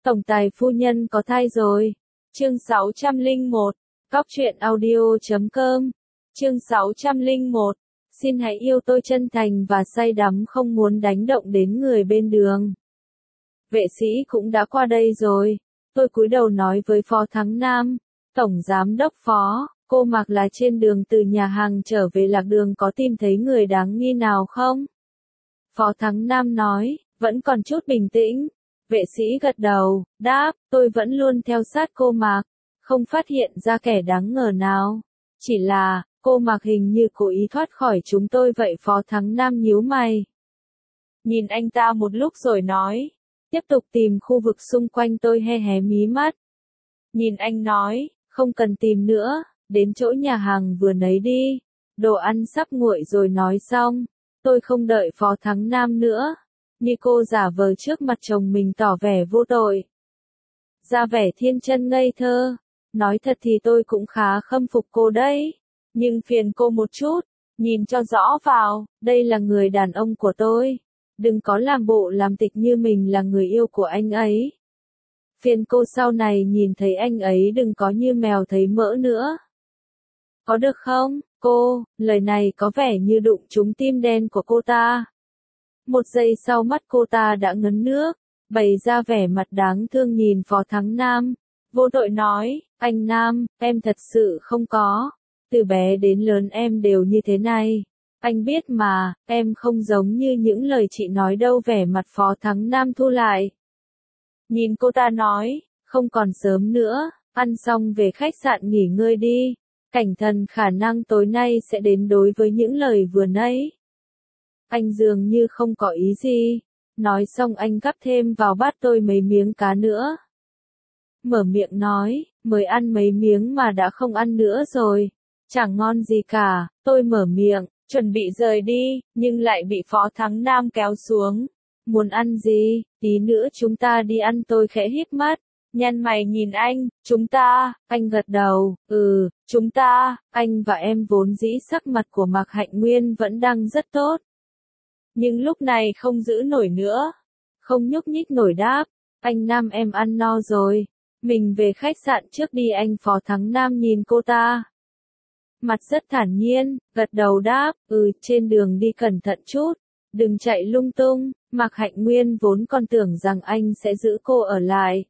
Tổng tài phu nhân có thai rồi. Chương 601. Cóc truyện audio.com. Chương 601. Xin hãy yêu tôi chân thành và say đắm, không muốn đánh động đến người bên đường. Vệ sĩ cũng đã qua đây rồi. Tôi cúi đầu nói với Phó Thắng Nam. Tổng giám đốc Phó, cô Mạc là trên đường từ nhà hàng trở về lạc đường, có tìm thấy người đáng nghi nào không? Phó Thắng Nam nói, vẫn còn chút bình tĩnh. Vệ sĩ gật đầu, đáp, tôi vẫn luôn theo sát cô Mạc, không phát hiện ra kẻ đáng ngờ nào. Chỉ là, cô Mạc hình như cố ý thoát khỏi chúng tôi vậy. Phó Thắng Nam nhíu mày. Nhìn anh ta một lúc rồi nói, tiếp tục tìm khu vực xung quanh. Tôi hé hé mí mắt. Nhìn anh nói, không cần tìm nữa, đến chỗ nhà hàng vừa nấy đi. Đồ ăn sắp nguội rồi. Nói xong, tôi không đợi Phó Thắng Nam nữa. Như cô giả vờ trước mặt chồng mình tỏ vẻ vô tội, ra vẻ thiên chân ngây thơ. Nói thật thì tôi cũng khá khâm phục cô đấy, nhưng phiền cô một chút, nhìn cho rõ vào, đây là người đàn ông của tôi. Đừng có làm bộ làm tịch như mình là người yêu của anh ấy. Phiền cô sau này nhìn thấy anh ấy đừng có như mèo thấy mỡ nữa. Có được không, cô? Lời này có vẻ như đụng trúng tim đen của cô ta. Một giây sau mắt cô ta đã ngấn nước, bày ra vẻ mặt đáng thương nhìn Phó Thắng Nam. Vô tội nói, anh Nam, em thật sự không có. Từ bé đến lớn em đều như thế này. Anh biết mà, em không giống như những lời chị nói đâu. Vẻ mặt Phó Thắng Nam thu lại. Nhìn cô ta nói, không còn sớm nữa, ăn xong về khách sạn nghỉ ngơi đi. Cảnh thần khả năng tối nay sẽ đến. Đối với những lời vừa nãy, anh dường như không có ý gì. Nói xong anh gắp thêm vào bát tôi mấy miếng cá nữa. Mở miệng nói, mới ăn mấy miếng mà đã không ăn nữa rồi. Chẳng ngon gì cả. Tôi mở miệng, chuẩn bị rời đi, nhưng lại bị Phó Thắng Nam kéo xuống. Muốn ăn gì? Tí nữa chúng ta đi ăn. Tôi khẽ híp mắt, nhăn mày nhìn anh. Chúng ta? Anh gật đầu, chúng ta. Anh và em vốn dĩ sắc mặt của Mạc Hạnh Nguyên vẫn đang rất tốt. Nhưng lúc này không giữ nổi nữa. Không nhúc nhích nổi đáp. Anh Nam em ăn no rồi. Mình về khách sạn trước đi anh. Phó Thắng Nam nhìn cô ta. Mặt rất thản nhiên, gật đầu đáp, trên đường đi cẩn thận chút. Đừng chạy lung tung. Mạc Hạnh Nguyên vốn còn tưởng rằng anh sẽ giữ cô ở lại.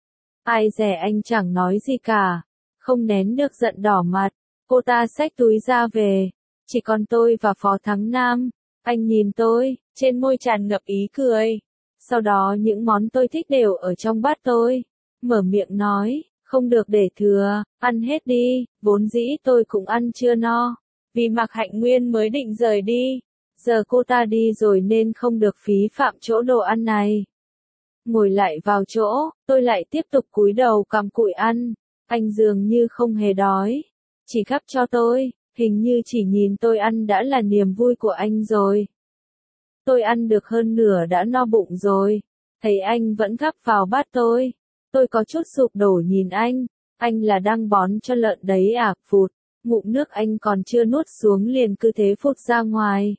Ai dè anh chẳng nói gì cả. Không nén được giận đỏ mặt. Cô ta xách túi ra về. Chỉ còn tôi và Phó Thắng Nam. Anh nhìn tôi, trên môi tràn ngập ý cười. Sau đó những món tôi thích đều ở trong bát tôi. Mở miệng nói, không được để thừa, ăn hết đi. Vốn dĩ tôi cũng ăn chưa no. Vì Mạc Hạnh Nguyên mới định rời đi. Giờ cô ta đi rồi nên không được phí phạm chỗ đồ ăn này. Ngồi lại vào chỗ, tôi lại tiếp tục cúi đầu cắm cụi ăn. Anh dường như không hề đói. Chỉ gắp cho tôi. Hình như chỉ nhìn tôi ăn đã là niềm vui của anh rồi. Tôi ăn được hơn nửa đã no bụng rồi. Thấy anh vẫn gắp vào bát tôi có chút sụp đổ nhìn anh. Anh là đang bón cho lợn đấy à? Phụt, ngụm nước anh còn chưa nuốt xuống liền cứ thế phụt ra ngoài.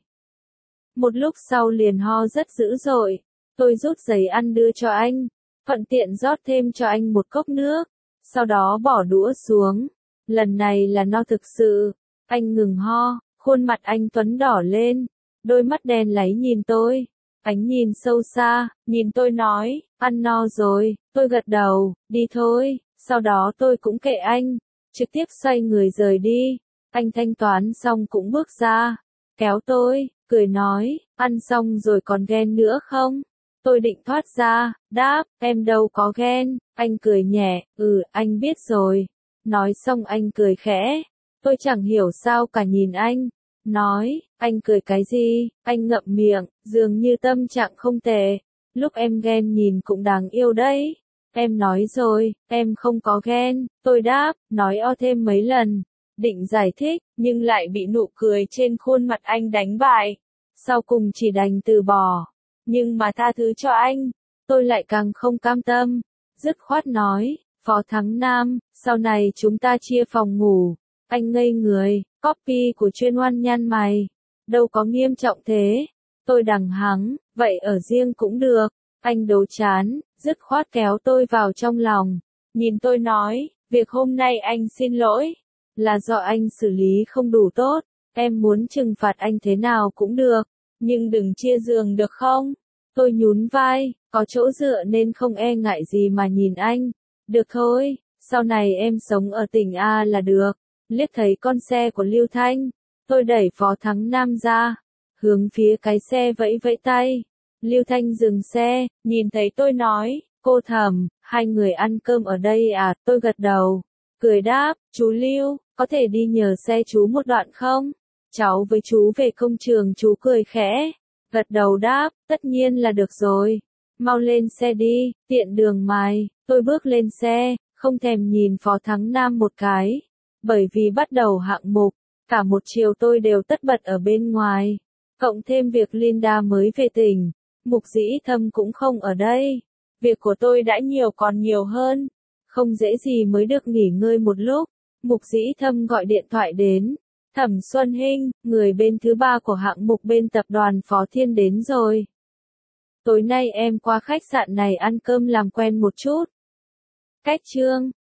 Một lúc sau liền ho rất dữ dội. Tôi rút giấy ăn đưa cho anh, thuận tiện rót thêm cho anh một cốc nước. Sau đó bỏ đũa xuống. Lần này là no thực sự. Anh ngừng ho, khuôn mặt anh Tuấn đỏ lên, đôi mắt đen láy nhìn tôi. Ánh nhìn sâu xa, nhìn tôi nói, ăn no rồi. Tôi gật đầu, đi thôi. Sau đó tôi cũng kệ anh, trực tiếp xoay người rời đi. Anh thanh toán xong cũng bước ra, kéo tôi, cười nói, ăn xong rồi còn ghen nữa không? Tôi định thoát ra, đáp, em đâu có ghen. Anh cười nhẹ, anh biết rồi. Nói xong anh cười khẽ. Tôi chẳng hiểu sao cả nhìn anh. Nói, anh cười cái gì? Anh ngậm miệng, dường như tâm trạng không tệ. Lúc em ghen nhìn cũng đáng yêu đấy. Em nói rồi, em không có ghen. Tôi đáp, nói o thêm mấy lần. Định giải thích, nhưng lại bị nụ cười trên khuôn mặt anh đánh bại. Sau cùng chỉ đành từ bỏ. Nhưng mà tha thứ cho anh. Tôi lại càng không cam tâm. Dứt khoát nói, Phó Thắng Nam, sau này chúng ta chia phòng ngủ. Anh ngây người, copy của chuyên oan nhăn mày. Đâu có nghiêm trọng thế. Tôi đằng hắng, vậy ở riêng cũng được. Anh đấu chán, dứt khoát kéo tôi vào trong lòng. Nhìn tôi nói, việc hôm nay anh xin lỗi, là do anh xử lý không đủ tốt, em muốn trừng phạt anh thế nào cũng được, nhưng đừng chia giường được không? Tôi nhún vai, có chỗ dựa nên không e ngại gì mà nhìn anh. Được thôi, sau này em sống ở tỉnh A là được. Liếc thấy con xe của Lưu Thanh, tôi đẩy Phó Thắng Nam ra, hướng phía cái xe vẫy vẫy tay. Lưu Thanh dừng xe, nhìn thấy tôi nói, cô Thẩm, hai người ăn cơm ở đây à? Tôi gật đầu, cười đáp, chú Lưu, có thể đi nhờ xe chú một đoạn không? Cháu với chú về công trường. Chú cười khẽ, gật đầu đáp, tất nhiên là được rồi. Mau lên xe đi, tiện đường mày. Tôi bước lên xe, không thèm nhìn Phó Thắng Nam một cái. Bởi vì bắt đầu hạng mục, cả một chiều tôi đều tất bật ở bên ngoài. Cộng thêm việc Linda mới về tỉnh, Mục Dĩ Thâm cũng không ở đây. Việc của tôi đã nhiều còn nhiều hơn. Không dễ gì mới được nghỉ ngơi một lúc. Mục Dĩ Thâm gọi điện thoại đến. Thẩm Xuân Hinh, người bên thứ ba của hạng mục bên tập đoàn Phó Thiên đến rồi. Tối nay em qua khách sạn này ăn cơm làm quen một chút. Cách chương